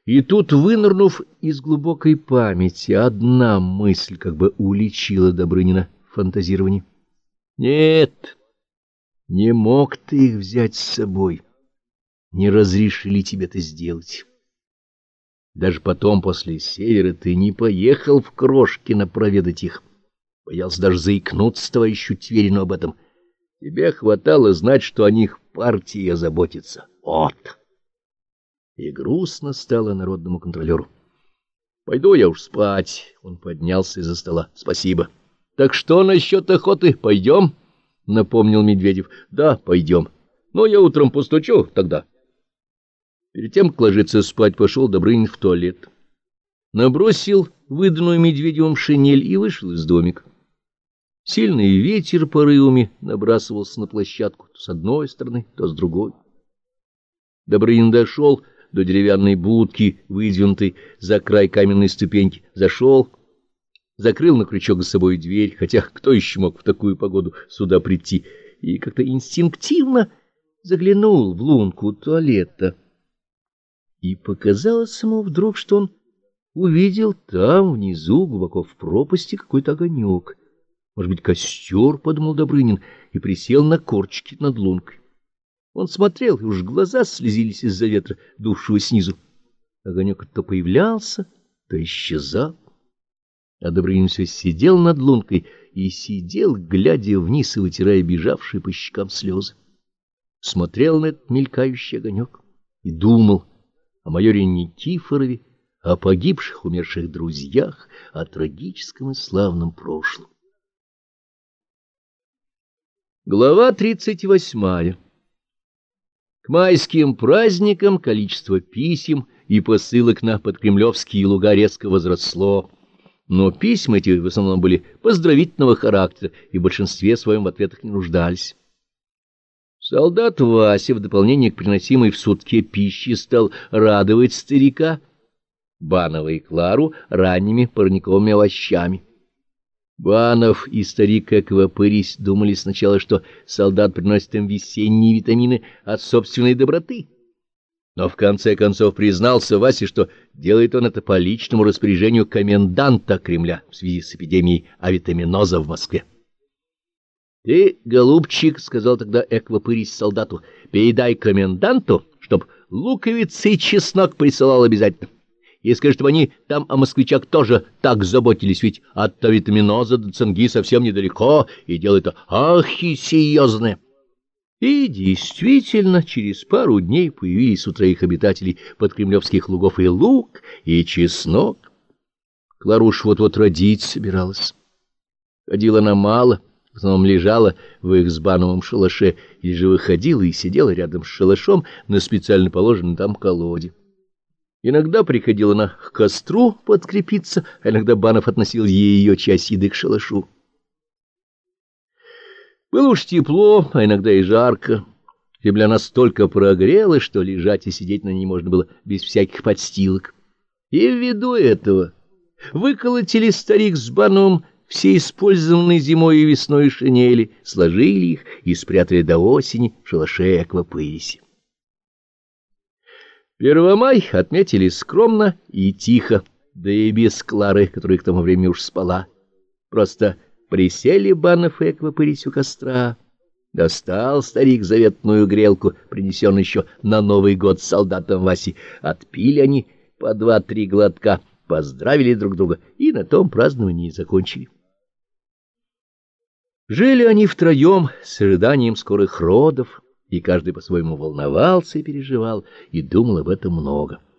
И тут, вынырнув из глубокой памяти, одна мысль как бы уличила Добрынина в фантазировании. Нет, не мог ты их взять с собой, не разрешили тебе это сделать. Даже потом, после севера, ты не поехал в Крошкино проведать их. Боялся даже заикнуться товарищу Тверину об этом. Тебе хватало знать, что о них партия заботится. Вот. И грустно стало народному контролеру. Пойду я уж спать. Он поднялся из-за стола. Спасибо. Так что насчет охоты? Пойдем? Напомнил Медведев. Да, пойдем. Но я утром постучу тогда. Перед тем, как ложиться спать, пошел Добрынин в туалет. Набросил выданную Медведевым шинель и вышел из домика. Сильный ветер порывами набрасывался на площадку то с одной стороны, то с другой. Добрынин дошел до деревянной будки, выдвинутой за край каменной ступеньки, зашел, закрыл на крючок за собой дверь, хотя кто еще мог в такую погоду сюда прийти, и как-то инстинктивно заглянул в лунку туалета. И показалось ему вдруг, что он увидел там, внизу, глубоко в пропасти, какой-то огонек. Может быть, костер, — подумал Добрынин, и присел на корточки над лункой. Он смотрел, и уж глаза слезились из-за ветра, дувшего снизу. Огонек то появлялся, то исчезал. А Добрынин все сидел над лункой и сидел, глядя вниз и вытирая бежавшие по щекам слезы. Смотрел на этот мелькающий огонек и думал о майоре Никифорове, о погибших, умерших друзьях, о трагическом и славном прошлом. Глава 38. К майским праздникам количество писем и посылок на подкремлевские луга резко возросло, но письма эти в основном были поздравительного характера и в большинстве своем в ответах не нуждались. Солдат Вася в дополнение к приносимой в сутке пищи стал радовать старика, Банова и Клару ранними парниковыми овощами. Банов и старик Эквапырись думали сначала, что солдат приносит им весенние витамины от собственной доброты. Но в конце концов признался Васе, что делает он это по личному распоряжению коменданта Кремля в связи с эпидемией авитаминоза в Москве. — Ты, голубчик, — сказал тогда Эквапырись солдату, — передай коменданту, чтоб луковицы и чеснок присылал обязательно. И скажи, чтобы они там о москвичах тоже так заботились, ведь от авитаминоза до цинги совсем недалеко, и дело это ахи серьезное. И действительно, через пару дней появились у троих обитателей подкремлевских лугов и лук, и чеснок. Кларуш вот-вот родить собиралась. Ходила она мало, в основном лежала в их с Бановым шалаше, или же выходила и сидела рядом с шалашом на специально положенном там колоде. Иногда приходила она к костру подкрепиться, а иногда Банов относил ей ее часть еды к шалашу. Было уж тепло, а иногда и жарко. Земля настолько прогрелась, что лежать и сидеть на ней можно было без всяких подстилок. И ввиду этого выколотили старик с Бановым все использованные зимой и весной шинели, сложили их и спрятали до осени в шалаше Эквапыриси. Первомай отметили скромно и тихо, да и без Клары, которая к тому времени уж спала. Просто присели Банов и Эквапырись у костра. Достал старик заветную грелку, принесенную еще на Новый год солдатам Васи. Отпили они по 2-3 глотка, поздравили друг друга и на том празднование и закончили. Жили они втроем с ожиданием скорых родов, и каждый по-своему волновался и переживал, и думал об этом много.